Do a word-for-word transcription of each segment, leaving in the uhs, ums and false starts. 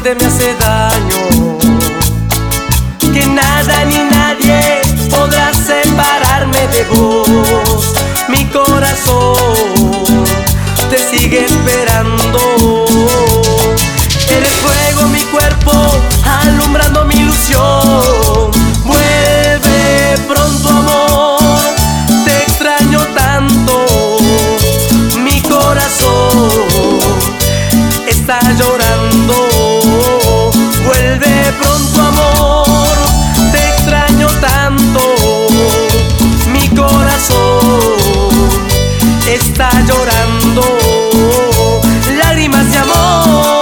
verte me hace daño, que nada ni nadie podrá separarme de vos. Mi corazón te sigue esperando. Eres fuego, mi cuerpo, alumbrando mi ilusión. Vuelve pronto, amor, te extraño tanto. Mi corazón está llorando. Vuelve pronto, amor, te extraño tanto. Mi corazón está llorando lágrimas de amor.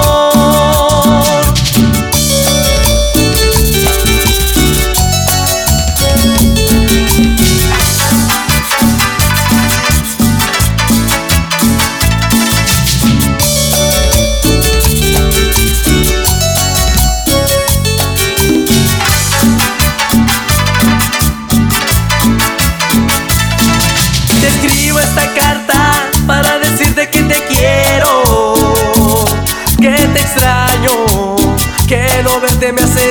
Te escribo esta carta para decirte que te quiero, que te extraño, que no verte me hace